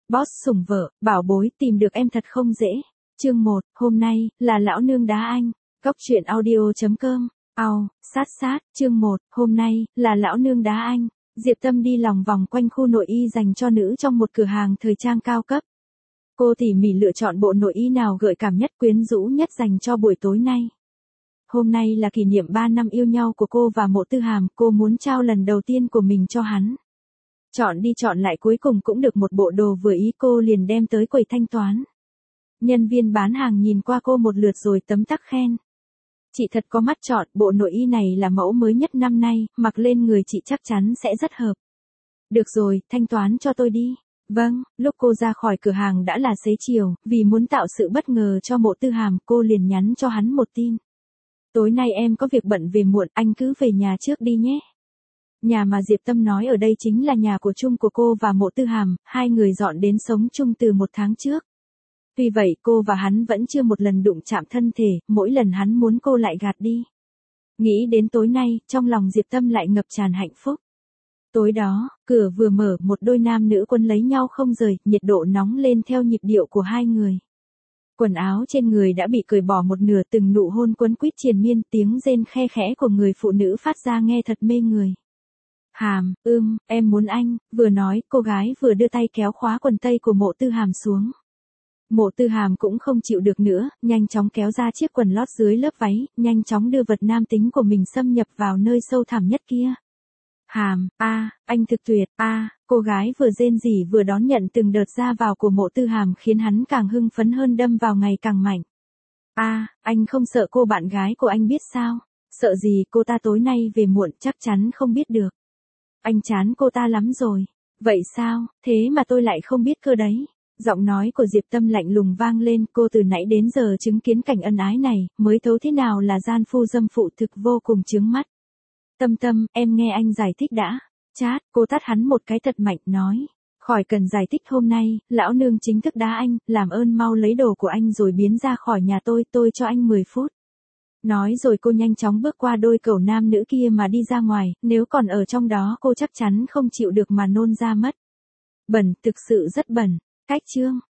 Boss sủng vợ, bảo bối tìm được em thật không dễ. Chương 1, hôm nay, là lão nương đá anh. Góc truyện audio.com. Chương 1, hôm nay, là lão nương đá anh. Diệp Tâm đi lòng vòng quanh khu nội y dành cho nữ trong một cửa hàng thời trang cao cấp. Cô tỉ mỉ lựa chọn bộ nội y nào gợi cảm nhất, quyến rũ nhất dành cho buổi tối nay. Hôm nay là kỷ niệm 3 năm yêu nhau của cô và Mộ Tư Hàm, cô muốn trao lần đầu tiên của mình cho hắn. Chọn đi chọn lại cuối cùng cũng được một bộ đồ vừa ý, cô liền đem tới quầy thanh toán. Nhân viên bán hàng nhìn qua cô một lượt rồi tấm tắc khen. Chị thật có mắt chọn, bộ nội y này là mẫu mới nhất năm nay, mặc lên người chị chắc chắn sẽ rất hợp. Được rồi, thanh toán cho tôi đi. Vâng, lúc cô ra khỏi cửa hàng đã là xế chiều, vì muốn tạo sự bất ngờ cho Mộ Tư Hàm, cô liền nhắn cho hắn một tin. Tối nay em có việc bận về muộn, anh cứ về nhà trước đi nhé. Nhà mà Diệp Tâm nói ở đây chính là nhà của chung của cô và Mộ Tư Hàm, hai người dọn đến sống chung từ 1 tháng trước. Tuy vậy cô và hắn vẫn chưa một lần đụng chạm thân thể, mỗi lần hắn muốn cô lại gạt đi. Nghĩ đến tối nay, trong lòng Diệp Tâm lại ngập tràn hạnh phúc. Tối đó, cửa vừa mở, một đôi nam nữ quân lấy nhau không rời, nhiệt độ nóng lên theo nhịp điệu của hai người. Quần áo trên người đã bị cởi bỏ một nửa, từng nụ hôn quấn quýt triền miên, tiếng rên khe khẽ của người phụ nữ phát ra nghe thật mê người. Hàm, em muốn anh, vừa nói, cô gái vừa đưa tay kéo khóa quần tây của Mộ Tư Hàm xuống. Mộ Tư Hàm cũng không chịu được nữa, nhanh chóng kéo ra chiếc quần lót dưới lớp váy, nhanh chóng đưa vật nam tính của mình xâm nhập vào nơi sâu thẳm nhất kia. Hàm, anh thực tuyệt, cô gái vừa rên rỉ vừa đón nhận từng đợt ra vào của Mộ Tư Hàm khiến hắn càng hưng phấn hơn, đâm vào ngày càng mạnh. Anh không sợ cô bạn gái của anh biết sao? Sợ gì, cô ta tối nay về muộn chắc chắn không biết được. Anh chán cô ta lắm rồi. Vậy sao, thế mà tôi lại không biết cơ đấy. Giọng nói của Diệp Tâm lạnh lùng vang lên, cô từ nãy đến giờ chứng kiến cảnh ân ái này, mới thấu thế nào là gian phu dâm phụ, thực vô cùng chướng mắt. Tâm, em nghe anh giải thích đã. Chát, cô tát hắn một cái thật mạnh, nói. Khỏi cần giải thích, hôm nay, lão nương chính thức đá anh, làm ơn mau lấy đồ của anh rồi biến ra khỏi nhà tôi cho anh 10 phút. Nói rồi cô nhanh chóng bước qua đôi cẩu nam nữ kia mà đi ra ngoài, nếu còn ở trong đó cô chắc chắn không chịu được mà nôn ra mất. Bẩn, thực sự rất bẩn. Cách chương